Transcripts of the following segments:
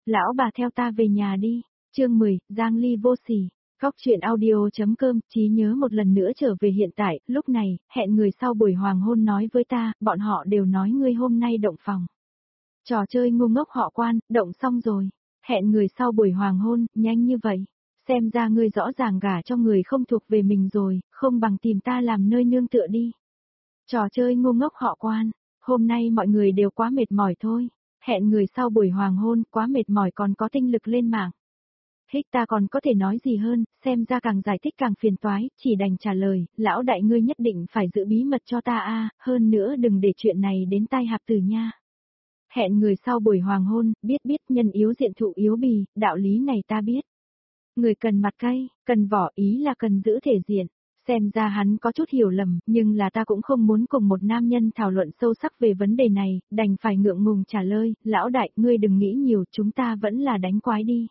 Lão bà theo ta về nhà đi. Chương 10, Giang Ly vô sỉ. Góc truyện audio.com, trí nhớ một lần nữa trở về hiện tại, lúc này, hẹn người sau buổi hoàng hôn nói với ta, bọn họ đều nói ngươi hôm nay động phòng. Trò chơi ngu ngốc họ Quan, động xong rồi. Hẹn người sau buổi hoàng hôn, nhanh như vậy. Xem ra ngươi rõ ràng gả cho người không thuộc về mình rồi, không bằng tìm ta làm nơi nương tựa đi. Trò chơi ngu ngốc họ Quan, hôm nay mọi người đều quá mệt mỏi thôi. Hẹn người sau buổi hoàng hôn, quá mệt mỏi còn có tinh lực lên mạng. Hích ta còn có thể nói gì hơn, xem ra càng giải thích càng phiền toái, chỉ đành trả lời, lão đại ngươi nhất định phải giữ bí mật cho ta a, hơn nữa đừng để chuyện này đến tai hạp tử nha. Hẹn người sau buổi hoàng hôn, biết nhân yếu diện thụ yếu bì, đạo lý này ta biết. Người cần mặt cay, cần vỏ ý là cần giữ thể diện. Xem ra hắn có chút hiểu lầm, nhưng là ta cũng không muốn cùng một nam nhân thảo luận sâu sắc về vấn đề này, đành phải ngượng ngùng trả lời, lão đại, ngươi đừng nghĩ nhiều, chúng ta vẫn là đánh quái đi.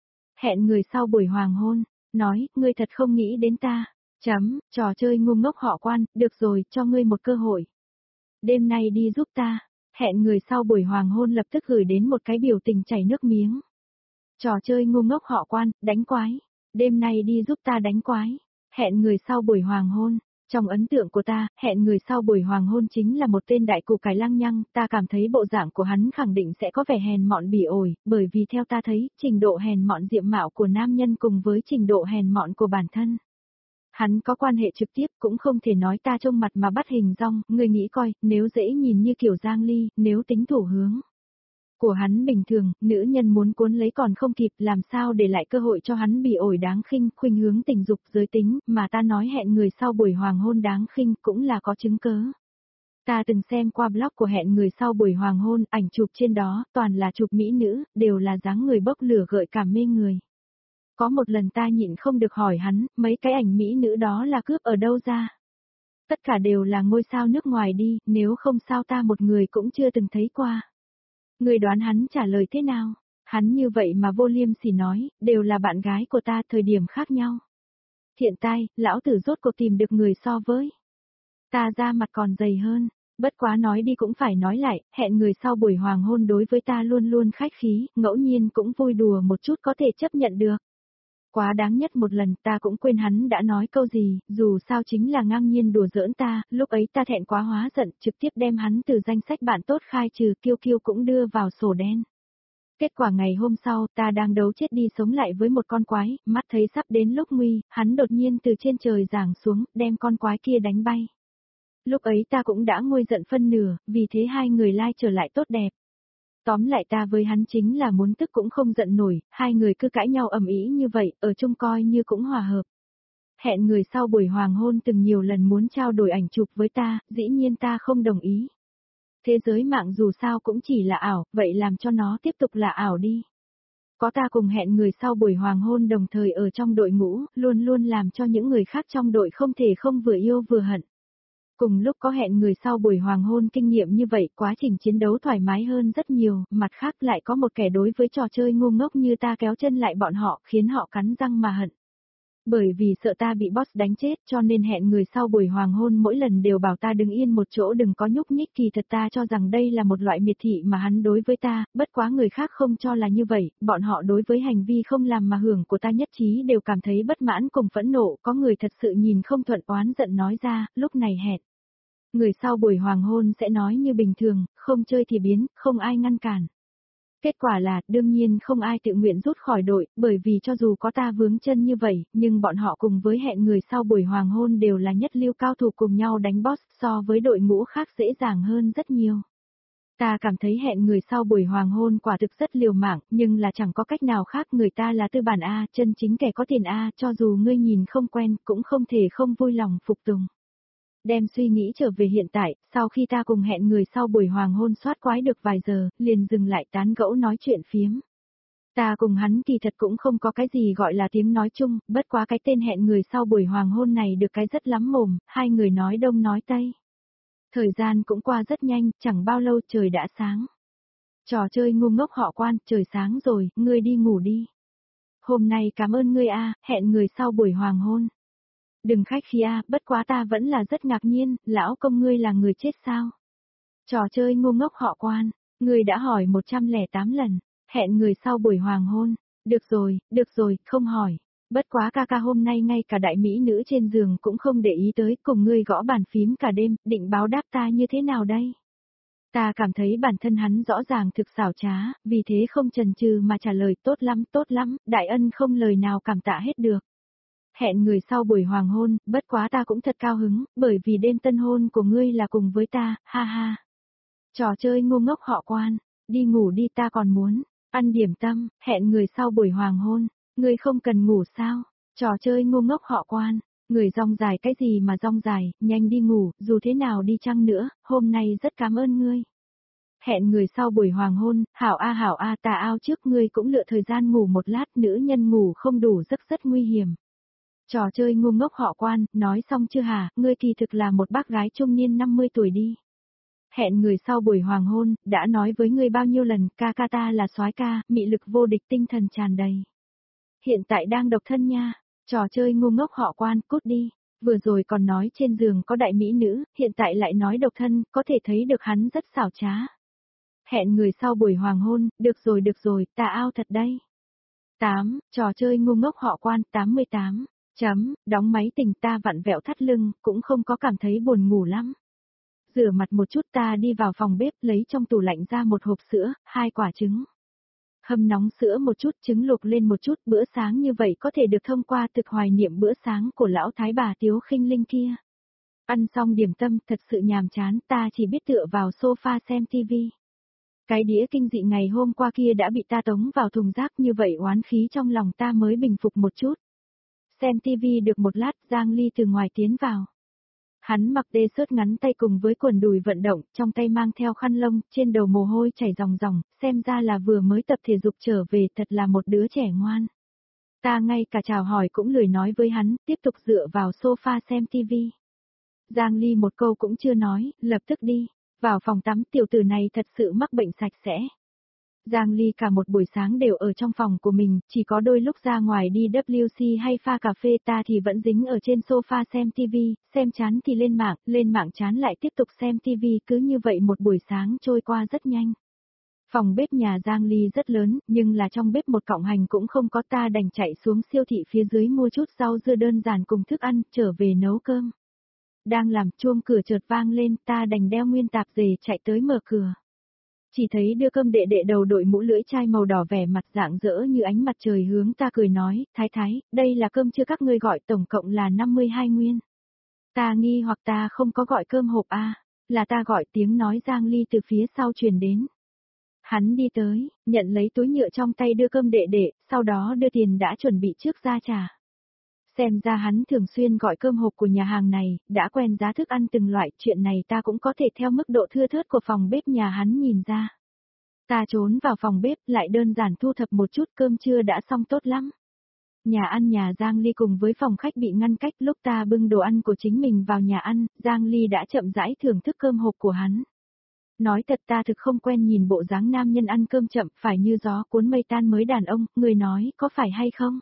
Hẹn người sau buổi hoàng hôn, nói, ngươi thật không nghĩ đến ta. Trò chơi ngu ngốc họ Quan, được rồi, cho ngươi một cơ hội. Đêm nay đi giúp ta. Hẹn người sau buổi hoàng hôn lập tức gửi đến một cái biểu tình chảy nước miếng. Trò chơi ngu ngốc họ Quan, đánh quái. Đêm nay đi giúp ta đánh quái. Hẹn người sau buổi hoàng hôn. Trong ấn tượng của ta, hẹn người sau buổi hoàng hôn chính là một tên đại củ cải lăng nhăng, ta cảm thấy bộ dạng của hắn khẳng định sẽ có vẻ hèn mọn bỉ ổi, bởi vì theo ta thấy, trình độ hèn mọn diệm mạo của nam nhân cùng với trình độ hèn mọn của bản thân. Hắn có quan hệ trực tiếp cũng không thể nói ta trông mặt mà bắt hình dong, người nghĩ coi, nếu dễ nhìn như kiểu Giang Ly, nếu tính thủ hướng của hắn bình thường, nữ nhân muốn cuốn lấy còn không kịp, làm sao để lại cơ hội cho hắn bị ổi đáng khinh, khuynh hướng tình dục giới tính, mà ta nói hẹn người sau buổi hoàng hôn đáng khinh cũng là có chứng cớ. Ta từng xem qua blog của hẹn người sau buổi hoàng hôn, ảnh chụp trên đó, toàn là chụp mỹ nữ, đều là dáng người bốc lửa gợi cảm mê người. Có một lần ta nhịn không được hỏi hắn, mấy cái ảnh mỹ nữ đó là cướp ở đâu ra? Tất cả đều là ngôi sao nước ngoài đi, nếu không sao ta một người cũng chưa từng thấy qua. Người đoán hắn trả lời thế nào? Hắn như vậy mà vô liêm sỉ nói, đều là bạn gái của ta thời điểm khác nhau. Thiện tai, lão tử rốt cuộc tìm được người so với. Ta ra mặt còn dày hơn, bất quá nói đi cũng phải nói lại, hẹn người sau buổi hoàng hôn đối với ta luôn luôn khách khí, ngẫu nhiên cũng vui đùa một chút có thể chấp nhận được. Quá đáng nhất một lần ta cũng quên hắn đã nói câu gì, dù sao chính là ngang nhiên đùa giỡn ta, lúc ấy ta thẹn quá hóa giận, trực tiếp đem hắn từ danh sách bạn tốt khai trừ, kiêu kiêu cũng đưa vào sổ đen. Kết quả ngày hôm sau, ta đang đấu chết đi sống lại với một con quái, mắt thấy sắp đến lúc nguy, hắn đột nhiên từ trên trời giáng xuống, đem con quái kia đánh bay. Lúc ấy ta cũng đã nguôi giận phân nửa, vì thế hai người lai trở lại tốt đẹp. Tóm lại ta với hắn chính là muốn tức cũng không giận nổi, hai người cứ cãi nhau ầm ĩ như vậy, ở chung coi như cũng hòa hợp. Hẹn người sau buổi hoàng hôn từng nhiều lần muốn trao đổi ảnh chụp với ta, dĩ nhiên ta không đồng ý. Thế giới mạng dù sao cũng chỉ là ảo, vậy làm cho nó tiếp tục là ảo đi. Có ta cùng hẹn người sau buổi hoàng hôn đồng thời ở trong đội ngũ, luôn luôn làm cho những người khác trong đội không thể không vừa yêu vừa hận. Cùng lúc có hẹn người sau buổi hoàng hôn kinh nghiệm như vậy, quá trình chiến đấu thoải mái hơn rất nhiều, mặt khác lại có một kẻ đối với trò chơi ngu ngốc như ta kéo chân lại bọn họ, khiến họ cắn răng mà hận. Bởi vì sợ ta bị boss đánh chết cho nên hẹn người sau buổi hoàng hôn mỗi lần đều bảo ta đứng yên một chỗ đừng có nhúc nhích, kỳ thật ta cho rằng đây là một loại miệt thị mà hắn đối với ta, bất quá người khác không cho là như vậy, bọn họ đối với hành vi không làm mà hưởng của ta nhất trí đều cảm thấy bất mãn cùng phẫn nộ, có người thật sự nhìn không thuận oán giận nói ra, lúc này hẹn. Người sau buổi hoàng hôn sẽ nói như bình thường, không chơi thì biến, không ai ngăn cản. Kết quả là, đương nhiên không ai tự nguyện rút khỏi đội, bởi vì cho dù có ta vướng chân như vậy, nhưng bọn họ cùng với hẹn người sau buổi hoàng hôn đều là nhất lưu cao thủ cùng nhau đánh boss, so với đội ngũ khác dễ dàng hơn rất nhiều. Ta cảm thấy hẹn người sau buổi hoàng hôn quả thực rất liều mạng, nhưng là chẳng có cách nào khác, người ta là tư bản A, chân chính kẻ có tiền A, cho dù ngươi nhìn không quen, cũng không thể không vui lòng phục tùng. Đem suy nghĩ trở về hiện tại, sau khi ta cùng hẹn người sau buổi hoàng hôn soát quái được vài giờ, liền dừng lại tán gẫu nói chuyện phiếm. Ta cùng hắn kỳ thật cũng không có cái gì gọi là tiếng nói chung, bất quá cái tên hẹn người sau buổi hoàng hôn này được cái rất lắm mồm, hai người nói đông nói tây. Thời gian cũng qua rất nhanh, chẳng bao lâu trời đã sáng. Trò chơi ngu ngốc họ Quan, trời sáng rồi, ngươi đi ngủ đi. Hôm nay cảm ơn ngươi a, hẹn người sau buổi hoàng hôn. Đừng khách khí a, bất quá ta vẫn là rất ngạc nhiên, lão công ngươi là người chết sao? Trò chơi ngu ngốc họ Quan, ngươi đã hỏi 108 lần. Hẹn người sau buổi hoàng hôn. Được rồi, không hỏi. Bất quá ca ca hôm nay ngay cả đại mỹ nữ trên giường cũng không để ý tới, cùng ngươi gõ bàn phím cả đêm, định báo đáp ta như thế nào đây? Ta cảm thấy bản thân hắn rõ ràng thực xảo trá, vì thế không chần chừ mà trả lời tốt lắm, đại ân không lời nào cảm tạ hết được. Hẹn người sau buổi hoàng hôn, bất quá ta cũng thật cao hứng, bởi vì đêm tân hôn của ngươi là cùng với ta, ha ha. Trò chơi ngu ngốc họ Quan, đi ngủ đi ta còn muốn, ăn điểm tâm, hẹn người sau buổi hoàng hôn, ngươi không cần ngủ sao, trò chơi ngu ngốc họ Quan, người rong dài cái gì mà rong dài, nhanh đi ngủ, dù thế nào đi chăng nữa, hôm nay rất cảm ơn ngươi. Hẹn người sau buổi hoàng hôn, hảo a ta ao trước ngươi cũng lựa thời gian ngủ một lát, nữ nhân ngủ không đủ giấc rất nguy hiểm. Trò chơi ngu ngốc họ Quan, nói xong chưa hả, ngươi kỳ thực là một bác gái trung niên 50 tuổi đi. Hẹn người sau buổi hoàng hôn, đã nói với ngươi bao nhiêu lần, ca ca ta là soái ca, mị lực vô địch tinh thần tràn đầy. Hiện tại đang độc thân nha, trò chơi ngu ngốc họ Quan, cút đi. Vừa rồi còn nói trên giường có đại mỹ nữ, hiện tại lại nói độc thân, có thể thấy được hắn rất xảo trá. Hẹn người sau buổi hoàng hôn, được rồi, ta ao thật đây. 8. Trò chơi ngu ngốc họ Quan, 88. Đóng máy tình ta vặn vẹo thắt lưng, cũng không có cảm thấy buồn ngủ lắm. Rửa mặt một chút ta đi vào phòng bếp lấy trong tủ lạnh ra một hộp sữa, 2 quả trứng. Hâm nóng sữa một chút, trứng luộc lên một chút, bữa sáng như vậy có thể được thông qua thực hoài niệm bữa sáng của lão thái bà Tiếu Khinh Linh kia. Ăn xong điểm tâm thật sự nhàm chán, ta chỉ biết tựa vào sofa xem tivi. Cái đĩa kinh dị ngày hôm qua kia đã bị ta tống vào thùng rác, như vậy oán khí trong lòng ta mới bình phục một chút. Xem tivi được một lát, Giang Ly từ ngoài tiến vào. Hắn mặc t-shirt ngắn tay cùng với quần đùi vận động, trong tay mang theo khăn lông, trên đầu mồ hôi chảy ròng ròng, xem ra là vừa mới tập thể dục trở về, thật là một đứa trẻ ngoan. Ta ngay cả chào hỏi cũng lười nói với hắn, tiếp tục dựa vào sofa xem tivi. Giang Ly một câu cũng chưa nói, lập tức đi. Vào phòng tắm, tiểu tử này thật sự mắc bệnh sạch sẽ. Giang Ly cả một buổi sáng đều ở trong phòng của mình, chỉ có đôi lúc ra ngoài đi WC hay pha cà phê, ta thì vẫn dính ở trên sofa xem TV, xem chán thì lên mạng chán lại tiếp tục xem TV, cứ như vậy một buổi sáng trôi qua rất nhanh. Phòng bếp nhà Giang Ly rất lớn, nhưng là trong bếp một cọng hành cũng không có, ta đành chạy xuống siêu thị phía dưới mua chút rau dưa đơn giản cùng thức ăn, trở về nấu cơm. Đang làm, chuông cửa chợt vang lên, ta đành đeo nguyên tạp dề chạy tới mở cửa. Chỉ thấy đưa cơm đệ đệ đầu đội mũ lưỡi chai màu đỏ, vẻ mặt rạng rỡ như ánh mặt trời, hướng ta cười nói, thái, đây là cơm chưa các ngươi gọi, tổng cộng là 52 nguyên. Ta nghi hoặc ta không có gọi cơm hộp a, là ta gọi, tiếng nói Giang Ly từ phía sau truyền đến. Hắn đi tới, nhận lấy túi nhựa trong tay đưa cơm đệ đệ, sau đó đưa tiền đã chuẩn bị trước ra trả. Xem ra hắn thường xuyên gọi cơm hộp của nhà hàng này, đã quen giá thức ăn từng loại, chuyện này ta cũng có thể theo mức độ thưa thớt của phòng bếp nhà hắn nhìn ra. Ta trốn vào phòng bếp lại đơn giản thu thập một chút, cơm trưa đã xong tốt lắm. Nhà ăn nhà Giang Ly cùng với phòng khách bị ngăn cách, lúc ta bưng đồ ăn của chính mình vào nhà ăn, Giang Ly đã chậm rãi thưởng thức cơm hộp của hắn. Nói thật ta thực không quen nhìn bộ dáng nam nhân ăn cơm chậm, phải như gió cuốn mây tan mới đàn ông, người nói có phải hay không?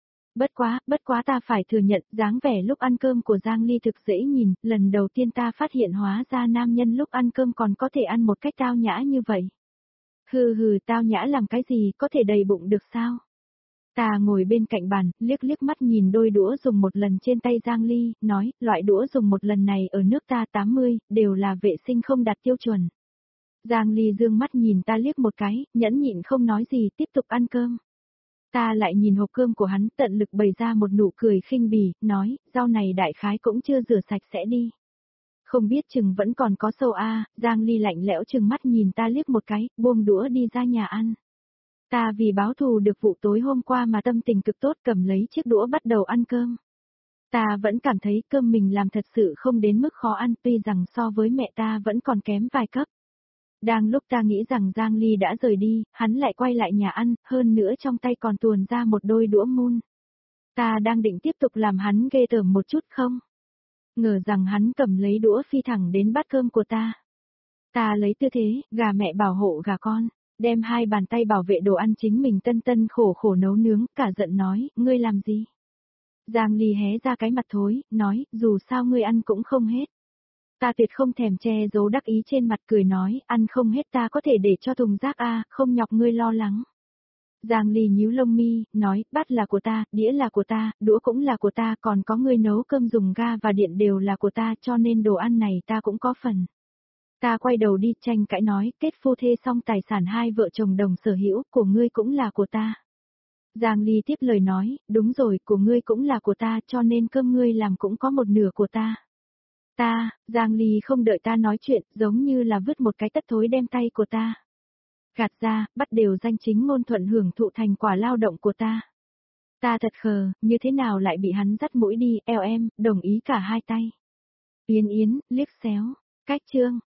Bất quá ta phải thừa nhận, dáng vẻ lúc ăn cơm của Giang Ly thực dễ nhìn, lần đầu tiên ta phát hiện hóa ra nam nhân lúc ăn cơm còn có thể ăn một cách tao nhã như vậy. Hừ, tao nhã làm cái gì, có thể đầy bụng được sao? Ta ngồi bên cạnh bàn, liếc mắt nhìn đôi đũa dùng một lần trên tay Giang Ly, nói, loại đũa dùng một lần này ở nước ta 80, đều là vệ sinh không đạt tiêu chuẩn. Giang Ly dương mắt nhìn ta liếc một cái, nhẫn nhịn không nói gì, tiếp tục ăn cơm. Ta lại nhìn hộp cơm của hắn, tận lực bày ra một nụ cười khinh bỉ, nói, rau này đại khái cũng chưa rửa sạch sẽ đi. Không biết chừng vẫn còn có sâu a. Giang Ly lạnh lẽo chừng mắt nhìn ta liếc một cái, buông đũa đi ra nhà ăn. Ta vì báo thù được vụ tối hôm qua mà tâm tình cực tốt, cầm lấy chiếc đũa bắt đầu ăn cơm. Ta vẫn cảm thấy cơm mình làm thật sự không đến mức khó ăn, tuy rằng so với mẹ ta vẫn còn kém vài cấp. Đang lúc ta nghĩ rằng Giang Ly đã rời đi, hắn lại quay lại nhà ăn, hơn nữa trong tay còn tuồn ra một đôi đũa mun. Ta đang định tiếp tục làm hắn ghê tởm một chút không? Ngờ rằng hắn cầm lấy đũa phi thẳng đến bát cơm của ta. Ta lấy tư thế, gà mẹ bảo hộ gà con, đem hai bàn tay bảo vệ đồ ăn chính mình tân khổ nấu nướng, cả giận nói, ngươi làm gì? Giang Ly hé ra cái mặt thối, nói, dù sao ngươi ăn cũng không hết. Ta tuyệt không thèm che giấu đắc ý trên mặt, cười nói, ăn không hết ta có thể để cho thùng rác a, không nhọc ngươi lo lắng. Giang Ly nhíu lông mi, nói, bát là của ta, đĩa là của ta, đũa cũng là của ta, còn có người nấu cơm dùng ga và điện đều là của ta, cho nên đồ ăn này ta cũng có phần. Ta quay đầu đi tranh cãi nói, kết phu thê xong tài sản hai vợ chồng đồng sở hữu, của ngươi cũng là của ta. Giang Ly tiếp lời nói, đúng rồi, của ngươi cũng là của ta, cho nên cơm ngươi làm cũng có một nửa của ta. Giang Ly không đợi ta nói chuyện, giống như là vứt một cái tất thối đem tay của ta gạt ra, bắt đều danh chính ngôn thuận hưởng thụ thành quả lao động của ta. Ta thật khờ, như thế nào lại bị hắn dắt mũi đi, eo em, đồng ý cả hai tay. Yến Yến, liếc xéo, cách chương.